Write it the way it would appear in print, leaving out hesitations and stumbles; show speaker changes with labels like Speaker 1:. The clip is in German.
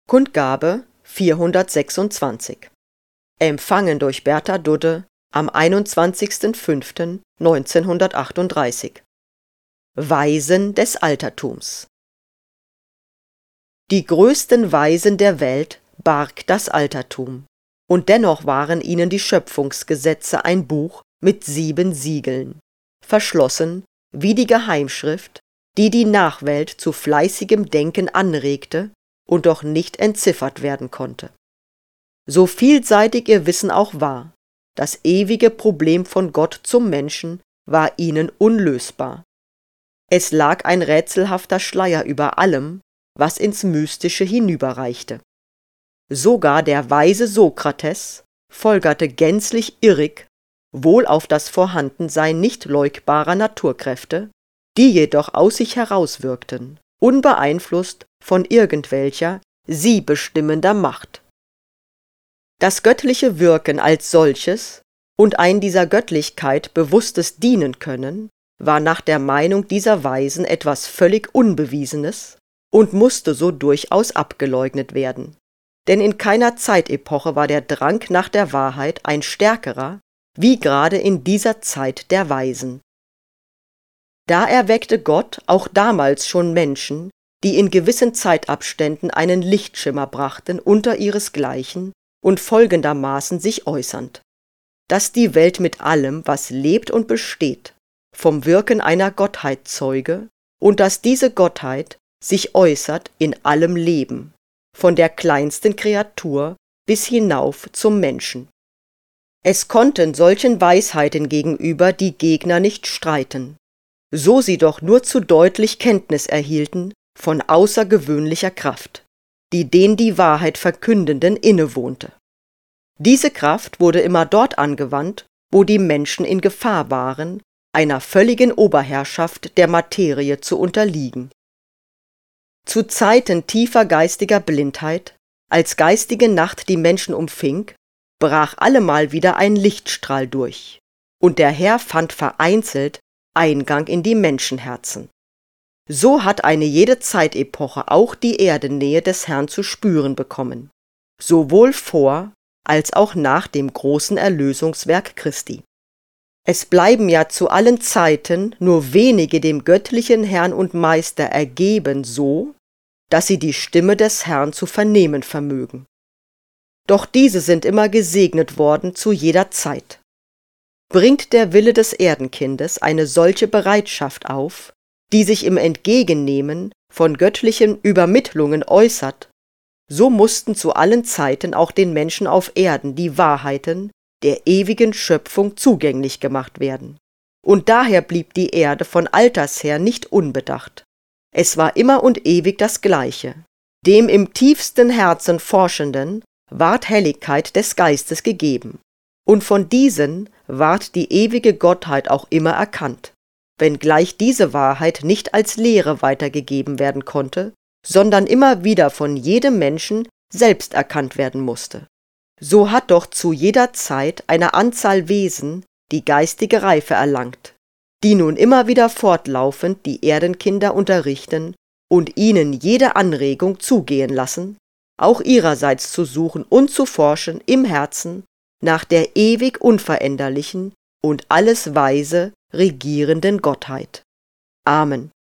Speaker 1: Kundgabe 426. Empfangen durch Bertha Dudde am 21.05.1938. Weisen des Altertums. Die größten Weisen der Welt barg das Altertum, und dennoch waren ihnen die Schöpfungsgesetze ein Buch mit 7 Siegeln, verschlossen wie die Geheimschrift, die die Nachwelt zu fleißigem Denken anregte und doch nicht entziffert werden konnte. So vielseitig ihr Wissen auch war, das ewige Problem von Gott zum Menschen war ihnen unlösbar. Es lag ein rätselhafter Schleier über allem, was ins Mystische hinüberreichte. Sogar der weise Sokrates folgerte gänzlich irrig wohl auf das Vorhandensein nicht leugbarer Naturkräfte, die jedoch aus sich herauswirkten, unbeeinflusst von irgendwelcher sie bestimmender Macht. Das göttliche Wirken als solches und ein dieser Göttlichkeit bewusstes Dienen können, war nach der Meinung dieser Weisen etwas völlig Unbewiesenes und musste so durchaus abgeleugnet werden. Denn in keiner Zeitepoche war der Drang nach der Wahrheit ein stärkerer, wie gerade in dieser Zeit der Weisen. Da erweckte Gott auch damals schon Menschen, die in gewissen Zeitabständen einen Lichtschimmer brachten unter ihresgleichen und folgendermaßen sich äußernd, dass die Welt mit allem, was lebt und besteht, vom Wirken einer Gottheit zeuge und dass diese Gottheit sich äußert in allem Leben, von der kleinsten Kreatur bis hinauf zum Menschen. Es konnten solchen Weisheiten gegenüber die Gegner nicht streiten, so sie doch nur zu deutlich Kenntnis erhielten von außergewöhnlicher Kraft, die den die Wahrheit Verkündenden innewohnte. Diese Kraft wurde immer dort angewandt, wo die Menschen in Gefahr waren, einer völligen Oberherrschaft der Materie zu unterliegen. Zu Zeiten tiefer geistiger Blindheit, als geistige Nacht die Menschen umfing, brach allemal wieder ein Lichtstrahl durch, und der Herr fand vereinzelt Eingang in die Menschenherzen. So hat eine jede Zeitepoche auch die Erdenähe des Herrn zu spüren bekommen, sowohl vor als auch nach dem großen Erlösungswerk Christi. Es bleiben ja zu allen Zeiten nur wenige dem göttlichen Herrn und Meister ergeben so, dass sie die Stimme des Herrn zu vernehmen vermögen. Doch diese sind immer gesegnet worden zu jeder Zeit. Bringt der Wille des Erdenkindes eine solche Bereitschaft auf, die sich im Entgegennehmen von göttlichen Übermittlungen äußert, so mussten zu allen Zeiten auch den Menschen auf Erden die Wahrheiten der ewigen Schöpfung zugänglich gemacht werden. Und daher blieb die Erde von alters her nicht unbedacht. Es war immer und ewig das Gleiche. Dem im tiefsten Herzen Forschenden ward Helligkeit des Geistes gegeben. Und von diesen ward die ewige Gottheit auch immer erkannt, wenngleich diese Wahrheit nicht als Lehre weitergegeben werden konnte, sondern immer wieder von jedem Menschen selbst erkannt werden musste. So hat doch zu jeder Zeit eine Anzahl Wesen die geistige Reife erlangt, die nun immer wieder fortlaufend die Erdenkinder unterrichten und ihnen jede Anregung zugehen lassen, auch ihrerseits zu suchen und zu forschen im Herzen nach der ewig unveränderlichen und alles weise regierenden Gottheit. Amen.